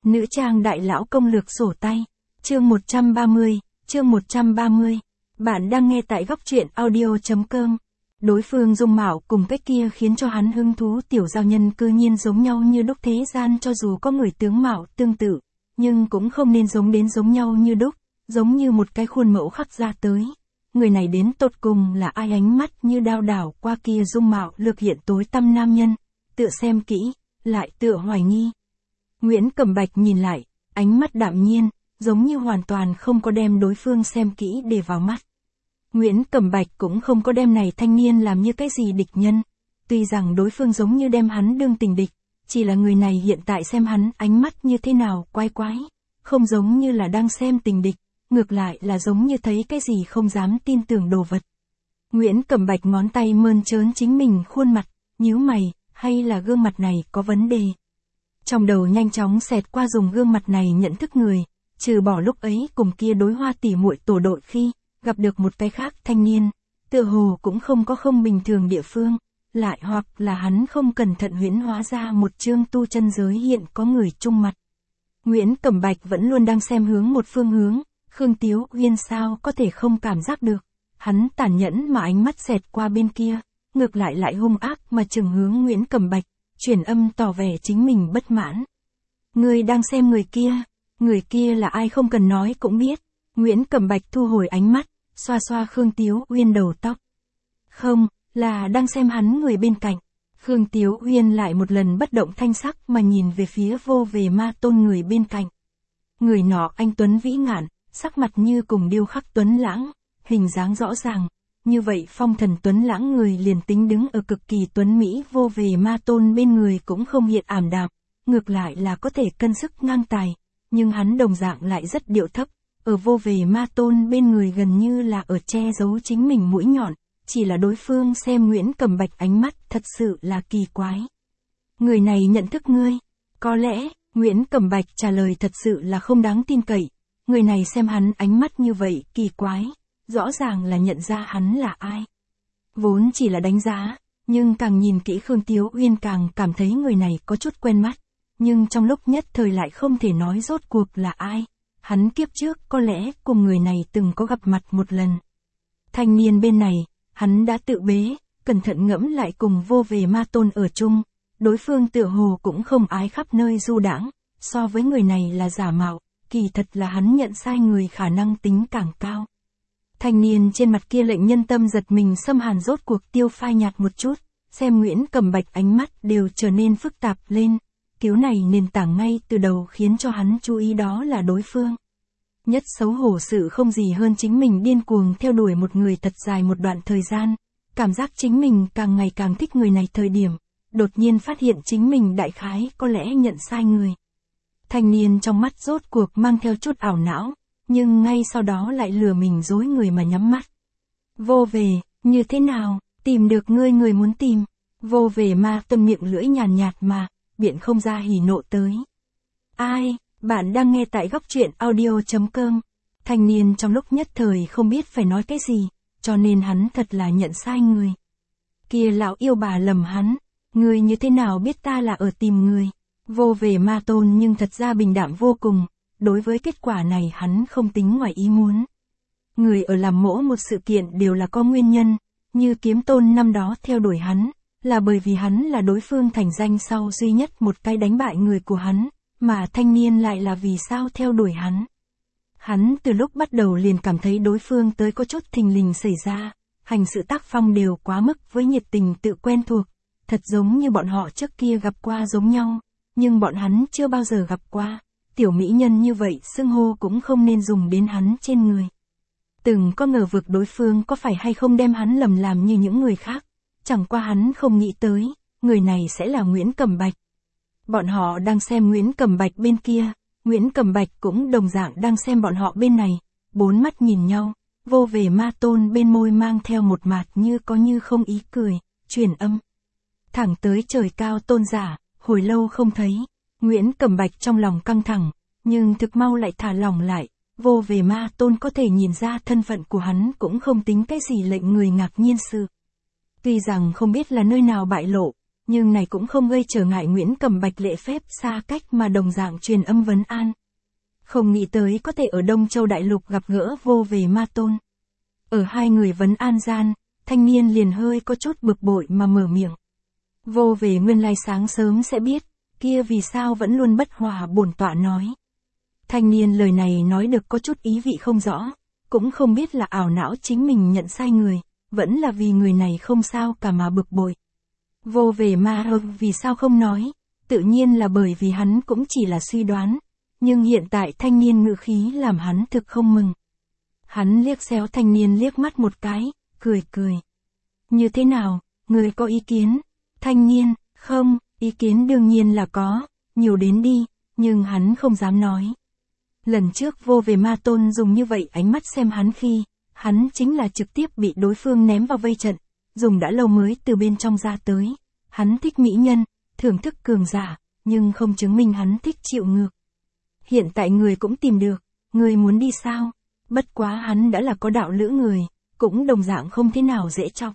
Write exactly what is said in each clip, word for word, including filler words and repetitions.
Nữ trang đại lão công lược sổ tay. Chương một trăm ba mươi, chương một trăm ba mươi. Bạn đang nghe tại góc truyện audio.com. Đối phương dung mạo cùng cách kia khiến cho hắn hứng thú, tiểu giao nhân cư nhiên giống nhau như đúc, thế gian cho dù có người tướng mạo tương tự, nhưng cũng không nên giống đến giống nhau như đúc, giống như một cái khuôn mẫu khắc ra tới. Người này đến tột cùng là ai? Ánh mắt như đao đảo qua kia dung mạo lược hiện tối tăm nam nhân, tựa xem kỹ, lại tựa hoài nghi. Nguyễn Cẩm Bạch nhìn lại, ánh mắt đạm nhiên, giống như hoàn toàn không có đem đối phương xem kỹ để vào mắt. Nguyễn Cẩm Bạch cũng không có đem này thanh niên làm như cái gì địch nhân, tuy rằng đối phương giống như đem hắn đương tình địch, chỉ là người này hiện tại xem hắn ánh mắt như thế nào quái quái, không giống như là đang xem tình địch, ngược lại là giống như thấy cái gì không dám tin tưởng đồ vật. Nguyễn Cẩm Bạch ngón tay mơn trớn chính mình khuôn mặt, nhíu mày, hay là gương mặt này có vấn đề. Trong đầu nhanh chóng xẹt qua dùng gương mặt này nhận thức người, trừ bỏ lúc ấy cùng kia đối hoa tỉ muội tổ đội khi gặp được một cái khác thanh niên, tựa hồ cũng không có không bình thường địa phương, lại hoặc là hắn không cẩn thận huyễn hóa ra một chương tu chân giới hiện có người chung mặt. Nguyễn Cẩm Bạch vẫn luôn đang xem hướng một phương hướng, Khương Tiếu Uyên sao có thể không cảm giác được, hắn tàn nhẫn mà ánh mắt xẹt qua bên kia, ngược lại lại hung ác mà chừng hướng Nguyễn Cẩm Bạch, chuyển âm tỏ vẻ chính mình bất mãn. Người đang xem người kia, người kia là ai không cần nói cũng biết. Nguyễn Cẩm Bạch thu hồi ánh mắt, xoa xoa Khương Tiếu Uyên đầu tóc. Không, là đang xem hắn người bên cạnh. Khương Tiếu Uyên lại một lần bất động thanh sắc mà nhìn về phía vô về ma tôn người bên cạnh. Người nọ anh tuấn vĩ ngạn, sắc mặt như cùng điêu khắc tuấn lãng, hình dáng rõ ràng. Như vậy phong thần tuấn lãng người liền tính đứng ở cực kỳ tuấn mỹ vô về ma tôn bên người cũng không hiện ảm đạm, ngược lại là có thể cân sức ngang tài, nhưng hắn đồng dạng lại rất điệu thấp, ở vô về ma tôn bên người gần như là ở che giấu chính mình mũi nhọn, chỉ là đối phương xem Nguyễn Cẩm Bạch ánh mắt thật sự là kỳ quái. Người này nhận thức ngươi, có lẽ, Nguyễn Cẩm Bạch trả lời thật sự là không đáng tin cậy, người này xem hắn ánh mắt như vậy kỳ quái. Rõ ràng là nhận ra hắn là ai. Vốn chỉ là đánh giá, nhưng càng nhìn kỹ Khương Tiếu Uyên càng cảm thấy người này có chút quen mắt, nhưng trong lúc nhất thời lại không thể nói rốt cuộc là ai. Hắn kiếp trước có lẽ cùng người này từng có gặp mặt một lần. Thanh niên bên này, hắn đã tự bế, cẩn thận ngẫm lại cùng vô về ma tôn ở chung, đối phương tựa hồ cũng không ái khắp nơi du đãng, so với người này là giả mạo, kỳ thật là hắn nhận sai người khả năng tính càng cao. Thanh niên trên mặt kia lệnh nhân tâm giật mình xâm hàn rốt cuộc tiêu phai nhạt một chút, xem Nguyễn Cẩm Bạch ánh mắt đều trở nên phức tạp lên, kiểu này nền tảng ngay từ đầu khiến cho hắn chú ý đó là đối phương. Nhất xấu hổ sự không gì hơn chính mình điên cuồng theo đuổi một người thật dài một đoạn thời gian, cảm giác chính mình càng ngày càng thích người này thời điểm, đột nhiên phát hiện chính mình đại khái có lẽ nhận sai người. Thanh niên trong mắt rốt cuộc mang theo chút ảo não. Nhưng ngay sau đó lại lừa mình dối người mà nhắm mắt. Vô về, như thế nào, tìm được ngươi người muốn tìm. Vô về ma tôn miệng lưỡi nhàn nhạt mà, biện không ra hỉ nộ tới. Ai, bạn đang nghe tại góc truyện audio.com. Thanh niên trong lúc nhất thời không biết phải nói cái gì, cho nên hắn thật là nhận sai người. Kia lão yêu bà lầm hắn, ngươi như thế nào biết ta là ở tìm người. Vô về ma tôn nhưng thật ra bình đạm vô cùng. Đối với kết quả này hắn không tính ngoài ý muốn. Người ở làm mỗi một sự kiện đều là có nguyên nhân, như kiếm tôn năm đó theo đuổi hắn, là bởi vì hắn là đối phương thành danh sau duy nhất một cái đánh bại người của hắn, mà thanh niên lại là vì sao theo đuổi hắn. Hắn từ lúc bắt đầu liền cảm thấy đối phương tới có chút thình lình xảy ra, hành sự tác phong đều quá mức với nhiệt tình tự quen thuộc, thật giống như bọn họ trước kia gặp qua giống nhau, nhưng bọn hắn chưa bao giờ gặp qua. Tiểu mỹ nhân như vậy xưng hô cũng không nên dùng đến hắn trên người. Từng có ngờ vực đối phương có phải hay không đem hắn lầm làm như những người khác, chẳng qua hắn không nghĩ tới, người này sẽ là Nguyễn Cẩm Bạch. Bọn họ đang xem Nguyễn Cẩm Bạch bên kia, Nguyễn Cẩm Bạch cũng đồng dạng đang xem bọn họ bên này, bốn mắt nhìn nhau, vô về ma tôn bên môi mang theo một mạt như có như không ý cười, truyền âm. Thẳng tới trời cao tôn giả, hồi lâu không thấy. Nguyễn Cẩm Bạch trong lòng căng thẳng, nhưng thực mau lại thả lỏng lại, vô về ma tôn có thể nhìn ra thân phận của hắn cũng không tính cái gì lệnh người ngạc nhiên sự. Tuy rằng không biết là nơi nào bại lộ, nhưng này cũng không gây trở ngại Nguyễn Cẩm Bạch lễ phép xa cách mà đồng dạng truyền âm vấn an. Không nghĩ tới có thể ở Đông Châu Đại Lục gặp gỡ Vô Về Ma Tôn. Ở hai người vấn an gian, thanh niên liền hơi có chút bực bội mà mở miệng. Vô Về nguyên lai sáng sớm sẽ biết, kia vì sao vẫn luôn bất hòa bổn tọa nói. Thanh niên lời này nói được có chút ý vị không rõ, cũng không biết là ảo não chính mình nhận sai người, vẫn là vì người này không sao cả mà bực bội. Vô Về Ma Tôn vì sao không nói, tự nhiên là bởi vì hắn cũng chỉ là suy đoán, nhưng hiện tại thanh niên ngữ khí làm hắn thực không mừng. Hắn liếc xéo thanh niên liếc mắt một cái, cười cười. Như thế nào, người có ý kiến? Thanh niên, không, ý kiến đương nhiên là có, nhiều đến đi, nhưng hắn không dám nói. Lần trước Vô Về Ma Tôn dùng như vậy ánh mắt xem hắn khi, hắn chính là trực tiếp bị đối phương ném vào vây trận, dùng đã lâu mới từ bên trong ra tới. Hắn thích mỹ nhân, thưởng thức cường giả, nhưng không chứng minh hắn thích chịu ngược. Hiện tại người cũng tìm được, người muốn đi sao? Bất quá hắn đã là có đạo lữ người, cũng đồng dạng không thế nào dễ chọc.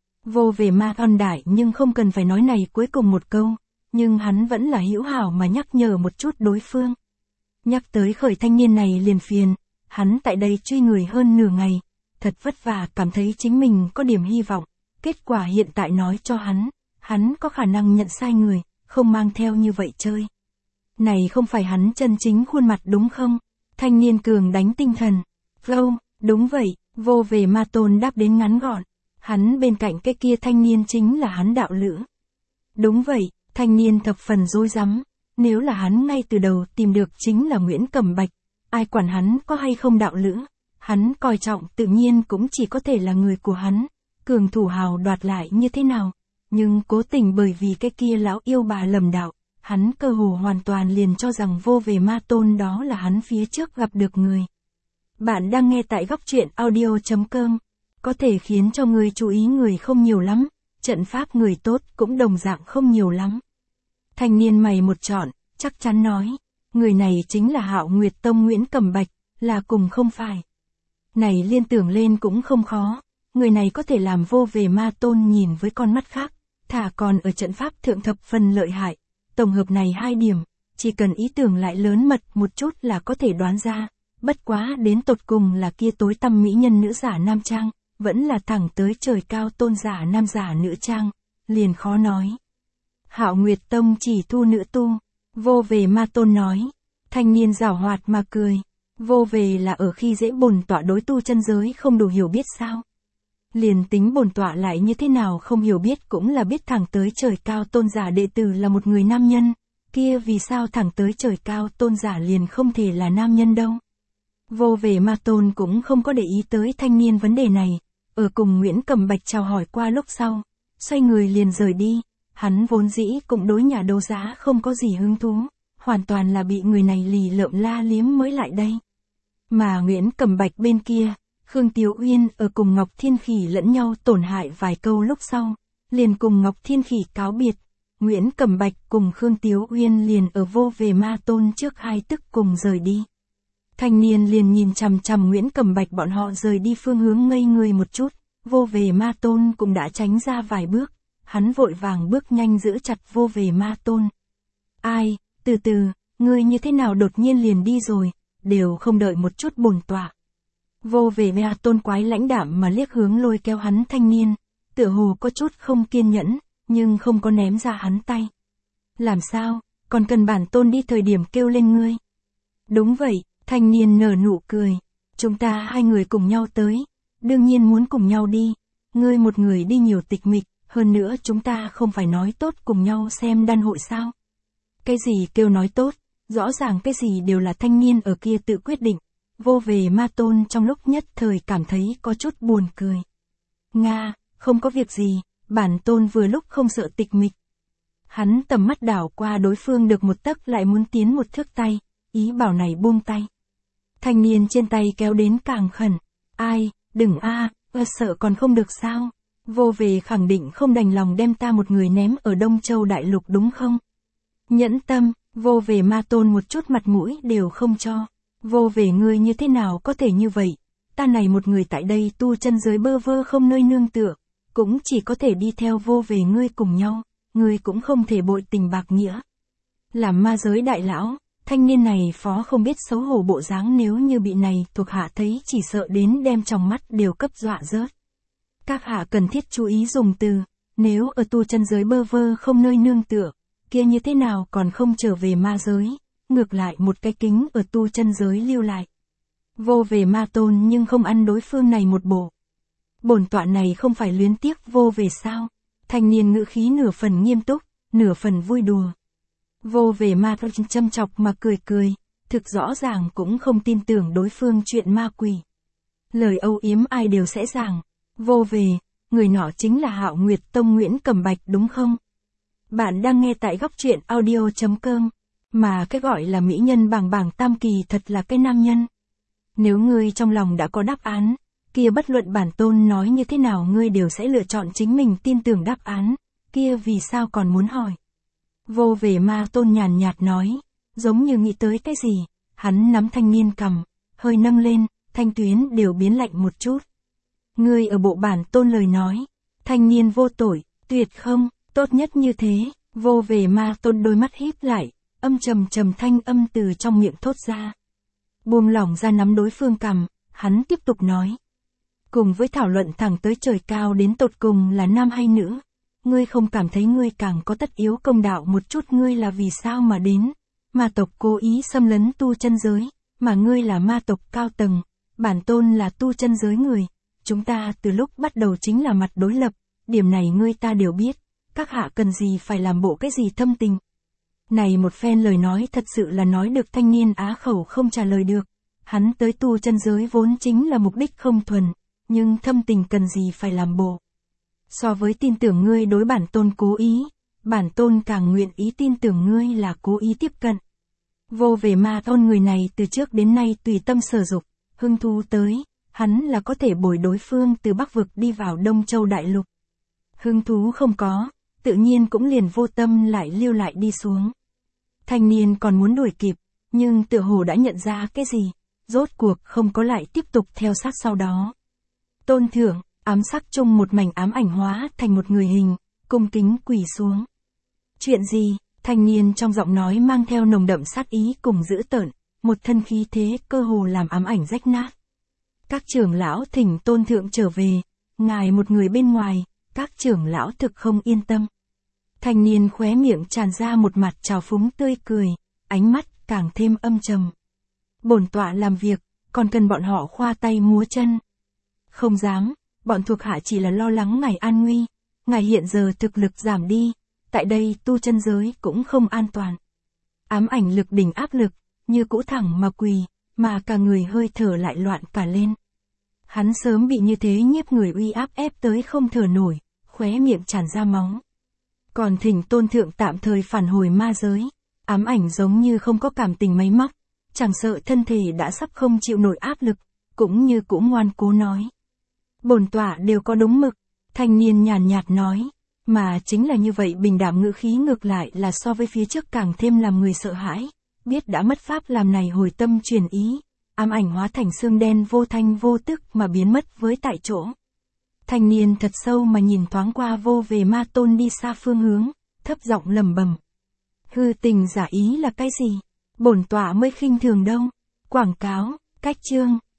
Vô Về Ma Tôn đại nhưng không cần phải nói này cuối cùng một câu, nhưng hắn vẫn là hữu hảo mà nhắc nhở một chút đối phương. Nhắc tới khởi thanh niên này liền phiền, hắn tại đây truy người hơn nửa ngày, thật vất vả cảm thấy chính mình có điểm hy vọng, kết quả hiện tại nói cho hắn, hắn có khả năng nhận sai người, không mang theo như vậy chơi. Này không phải hắn chân chính khuôn mặt đúng không? Thanh niên cường đánh tinh thần. Flow, đúng vậy, Vô Về Ma Tôn đáp đến ngắn gọn. Hắn bên cạnh cái kia thanh niên chính là hắn đạo lữ. Đúng vậy, thanh niên thập phần rối rắm. Nếu là hắn ngay từ đầu tìm được chính là Nguyễn Cẩm Bạch, ai quản hắn có hay không đạo lữ. Hắn coi trọng tự nhiên cũng chỉ có thể là người của hắn. Cường thủ hào đoạt lại như thế nào? Nhưng cố tình bởi vì cái kia lão yêu bà lầm đạo. Hắn cơ hồ hoàn toàn liền cho rằng Vô Về Ma Tôn đó là hắn phía trước gặp được người. Bạn đang nghe tại góc truyện audio chấm com. Có thể khiến cho người chú ý người không nhiều lắm, trận pháp người tốt cũng đồng dạng không nhiều lắm. Thanh niên mày một trọn, chắc chắn nói, người này chính là Hạo Nguyệt Tông Nguyễn Cẩm Bạch, là cùng không phải. Này liên tưởng lên cũng không khó, người này có thể làm Vô Về Ma Tôn nhìn với con mắt khác, thả còn ở trận pháp thượng thập phần lợi hại. Tổng hợp này hai điểm, chỉ cần ý tưởng lại lớn mật một chút là có thể đoán ra, bất quá đến tột cùng là kia tối tăm mỹ nhân nữ giả nam trang, vẫn là thẳng tới trời cao tôn giả nam giả nữ trang, liền khó nói. Hạo Nguyệt Tông chỉ thu nữ tu, Vô Về Ma Tôn nói, thanh niên giảo hoạt mà cười, Vô Về là ở khi dễ bổn tọa đối tu chân giới không đủ hiểu biết sao. Liền tính bổn tọa lại như thế nào không hiểu biết cũng là biết thẳng tới trời cao tôn giả đệ tử là một người nam nhân, kia vì sao thẳng tới trời cao tôn giả liền không thể là nam nhân đâu. Vô Về Ma Tôn cũng không có để ý tới thanh niên vấn đề này, ở cùng Nguyễn Cẩm Bạch chào hỏi qua lúc sau, xoay người liền rời đi, hắn vốn dĩ cũng đối nhà đấu giá không có gì hứng thú, hoàn toàn là bị người này lì lợm la liếm mới lại đây. Mà Nguyễn Cẩm Bạch bên kia, Khương Tiếu Uyên ở cùng Ngọc Thiên Khỉ lẫn nhau tổn hại vài câu lúc sau, liền cùng Ngọc Thiên Khỉ cáo biệt, Nguyễn Cẩm Bạch cùng Khương Tiếu Uyên liền ở Vô Về Ma Tôn trước hai tức cùng rời đi. Thanh niên liền nhìn chằm chằm Nguyễn Cẩm Bạch bọn họ rời đi phương hướng ngây người một chút, Vô Về Ma Tôn cũng đã tránh ra vài bước, hắn vội vàng bước nhanh giữ chặt Vô Về Ma Tôn. Ai, từ từ, ngươi như thế nào đột nhiên liền đi rồi, đều không đợi một chút bổn tọa. Vô Về Ma Tôn quái lãnh đạm mà liếc hướng lôi kéo hắn thanh niên, tựa hồ có chút không kiên nhẫn, nhưng không có ném ra hắn tay. Làm sao, còn cần bản tôn đi thời điểm kêu lên ngươi. Đúng vậy, thanh niên nở nụ cười, chúng ta hai người cùng nhau tới, đương nhiên muốn cùng nhau đi, ngươi một người đi nhiều tịch mịch, hơn nữa chúng ta không phải nói tốt cùng nhau xem đan hội sao. Cái gì kêu nói tốt, rõ ràng cái gì đều là thanh niên ở kia tự quyết định. Vô Về Ma Tôn trong lúc nhất thời cảm thấy có chút buồn cười. Nga, không có việc gì, bản tôn vừa lúc không sợ tịch mịch. Hắn tầm mắt đảo qua đối phương được một tấc lại muốn tiến một thước tay, ý bảo này buông tay. Thanh niên trên tay kéo đến càng khẩn. Ai, đừng a, à, sợ còn không được sao. Vô Về khẳng định không đành lòng đem ta một người ném ở Đông Châu Đại Lục đúng không? Nhẫn tâm, Vô Về Ma Tôn một chút mặt mũi đều không cho. Vô Về ngươi như thế nào có thể như vậy, ta này một người tại đây tu chân giới bơ vơ không nơi nương tựa, cũng chỉ có thể đi theo Vô Về ngươi cùng nhau, ngươi cũng không thể bội tình bạc nghĩa. Làm ma giới đại lão, thanh niên này phó không biết xấu hổ bộ dáng, nếu như bị này thuộc hạ thấy chỉ sợ đến đem trong mắt đều cấp dọa rớt. Các hạ cần thiết chú ý dùng từ, nếu ở tu chân giới bơ vơ không nơi nương tựa, kia như thế nào còn không trở về ma giới, ngược lại một cái kính ở tu chân giới lưu lại. Vô về ma tôn nhưng không ăn đối phương này một bộ. Bổn tọa này không phải luyến tiếc vô về sao? Thanh niên ngữ khí nửa phần nghiêm túc, nửa phần vui đùa. Vô về ma tôn châm chọc mà cười cười, thực rõ ràng cũng không tin tưởng đối phương chuyện ma quỷ. Lời âu yếm ai đều sẽ giảng. Vô về, người nọ chính là Hạo Nguyệt Tông Nguyễn Cẩm Bạch đúng không? Bạn đang nghe tại góc truyện audio chấm com, mà cái gọi là mỹ nhân bảng bảng tam kỳ thật là cái nam nhân. Nếu ngươi trong lòng đã có đáp án, kia bất luận bản tôn nói như thế nào ngươi đều sẽ lựa chọn chính mình tin tưởng đáp án, kia vì sao còn muốn hỏi? Vô về ma tôn nhàn nhạt nói, giống như nghĩ tới cái gì, hắn nắm thanh niên cầm, hơi nâng lên, thanh tuyến đều biến lạnh một chút. Ngươi ở bộ bản tôn lời nói, thanh niên vô tội, tuyệt không, tốt nhất như thế, vô về ma tôn đôi mắt híp lại, âm trầm trầm thanh âm từ trong miệng thốt ra. Buông lỏng ra nắm đối phương cầm, hắn tiếp tục nói. Cùng với thảo luận thẳng tới trời cao đến tột cùng là nam hay nữ, ngươi không cảm thấy ngươi càng có tất yếu công đạo một chút ngươi là vì sao mà đến, ma tộc cố ý xâm lấn tu chân giới, mà ngươi là ma tộc cao tầng, bản tôn là tu chân giới người. Chúng ta từ lúc bắt đầu chính là mặt đối lập, điểm này ngươi ta đều biết, các hạ cần gì phải làm bộ cái gì thâm tình. Này một phen lời nói thật sự là nói được thanh niên á khẩu không trả lời được, hắn tới tu chân giới vốn chính là mục đích không thuần, nhưng thâm tình cần gì phải làm bộ. So với tin tưởng ngươi đối bản tôn cố ý, bản tôn càng nguyện ý tin tưởng ngươi là cố ý tiếp cận. Vô về ma tôn người này từ trước đến nay tùy tâm sở dục, hưng thú tới. Hắn là có thể bồi đối phương từ Bắc Vực đi vào Đông Châu Đại Lục. Hứng thú không có, tự nhiên cũng liền vô tâm lại lưu lại đi xuống. Thanh niên còn muốn đuổi kịp, nhưng tựa hồ đã nhận ra cái gì, rốt cuộc không có lại tiếp tục theo sát sau đó. Tôn thượng, ám sắc chung một mảnh ám ảnh hóa thành một người hình, cung kính quỳ xuống. Chuyện gì? Thanh niên trong giọng nói mang theo nồng đậm sát ý cùng dữ tợn, một thân khí thế cơ hồ làm ám ảnh rách nát. Các trưởng lão thỉnh tôn thượng trở về, ngài một người bên ngoài, các trưởng lão thực không yên tâm. Thanh niên khóe miệng tràn ra một mặt trào phúng tươi cười, ánh mắt càng thêm âm trầm. Bổn tọa làm việc, còn cần bọn họ khoa tay múa chân. Không dám, bọn thuộc hạ chỉ là lo lắng ngài an nguy, ngài hiện giờ thực lực giảm đi, tại đây tu chân giới cũng không an toàn. Ám ảnh lực đỉnh áp lực, như cũ thẳng mà quỳ, mà cả người hơi thở lại loạn cả lên. Hắn sớm bị như thế nhiếp người uy áp ép tới không thở nổi, khóe miệng tràn ra máu. Còn thỉnh tôn thượng tạm thời phản hồi ma giới, ám ảnh giống như không có cảm tình máy móc, chẳng sợ thân thể đã sắp không chịu nổi áp lực, cũng như cũng ngoan cố nói. Bổn tọa đều có đúng mực, thanh niên nhàn nhạt nói, mà chính là như vậy bình đảm ngữ khí ngược lại là so với phía trước càng thêm làm người sợ hãi, biết đã mất pháp làm này hồi tâm truyền ý. Ám ảnh hóa thành xương đen vô thanh vô tức mà biến mất với tại chỗ. Thanh niên thật sâu mà nhìn thoáng qua vô về ma tôn đi xa phương hướng, thấp giọng lầm bầm. Hư tình giả ý là cái gì? Bổn tọa mới khinh thường đâu. Quảng cáo, cách chương.